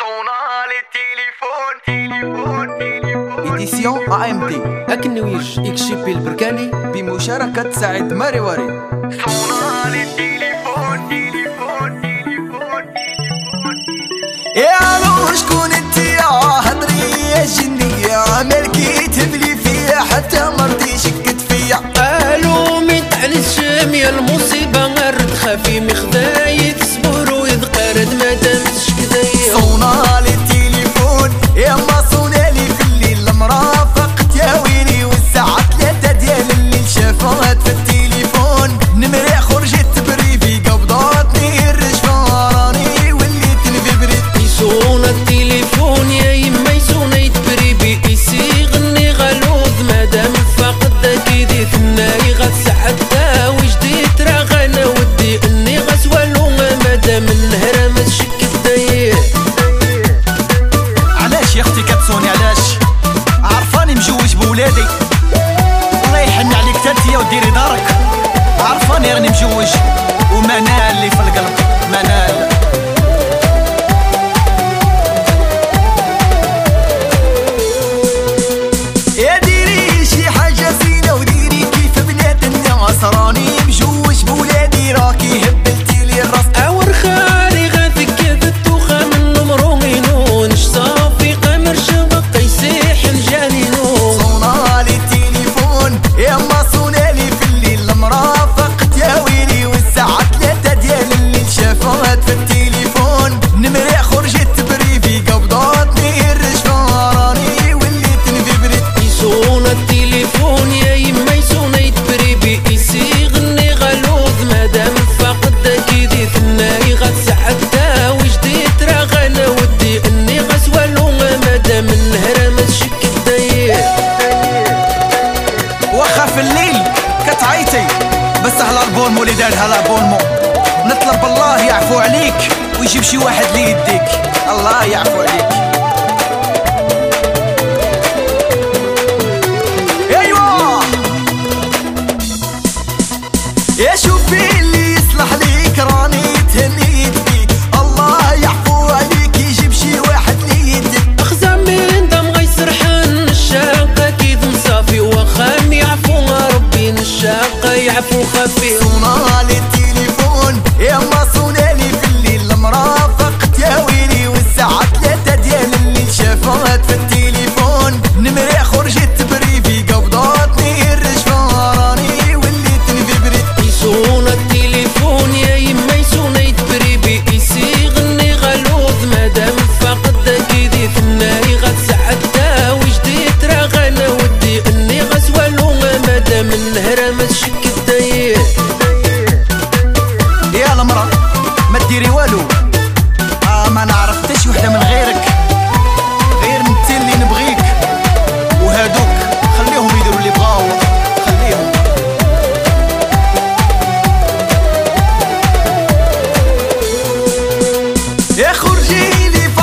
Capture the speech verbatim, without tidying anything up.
إديسيون أ إم تي أكنويج إكشيبي البركاني بمشاركة سعيد ماريواري. يا الو شكون انت يا هضري يا جنية مالكي تبلي فيا حتى مرضي شكت فيا. الو من تحت الشام يا المصيبة غرد خافي مخداي تصبر ويذقرد مادام تشكدايا. صونالي التليفون يا ما صونالي في الليل مرافقت يا ويلي والساعة ثلاثة ديال الليل شافوها في التليفون نمري خرجت بريفي قبضاتني الرجفة راني وليت نفبريت. يسون التليفون يا يما يسون يتبريبي يسي غني غلوظ مادام فقد كيدي ثناي غتسعدها وجديت راه غانا ودي اني غسوالو مادام النهر ما تشك الداير. علاش يا اختي كتصوني علاش عرفاني مجوج بولادي الله يحن عليك تانتيا وديري دارك عرفاني راني مجوج ومنال اللي في القلب منال. يا ديري شي حاجة زينة وديري كيف بنات الناس راني مجوج بولادي راكي هبلتي لي الراس. اور خالي غاثك كذبت وخام النمرو مينون صافي قمر شبق يسيح الجانينون. صونالي التليفون يا ما صونالي في الليل مرافقت يا ويلي والساعة ثلاثة ديال الليل شافوها في التليفون نمري خرجت بريفي قبضاتني الرجفة راني وليت نفبريت. يسون التليفون يا يما يسون يتبريبي يسي غني غلوظ مادام فقد كيدي ثناي غتسعدها وجديت راه غانا ودي اني غسوالو مادام النهر ما تشك الداير. واخا في الليل كتعيطي بس على البولمو اللي دارها لابولمو نطلب الله يعفو عليك ويجيب شي واحد اللي يديك الله يعفو عليك. ايوا يا شوفي اللي يصلح ليك راني تهنيت فيك الله يعفو عليك يجيب شي واحد اللي يديك. اخزع من دم غيسرحن الشاقة كيد مصافي وخام يعفو ربي الشاقة يعفو خفي. صونالي التليفون يا ما صونالي في الليل مرافقت يا ويلي والساعة ثلاثة ديال الليل شافوها في التليفون نمري خرجت بريفي قبضاتني الرجفة راني وليت نفبريت. يسون التليفون يا يما يسون يتبريبي يسي غني غلوظ مادام فقد كيدي ثناي غتسعدها وجديت راه غانا ودي اني غسوالو مادام النهر ما تشك الداير. يا المرا ما ديري والو آه ما نعرف حتى شي وحده من غيرك غير انت اللي نبغيك وهادوك خليهم يديروا اللي بغاو خليهم. يا خرجي لي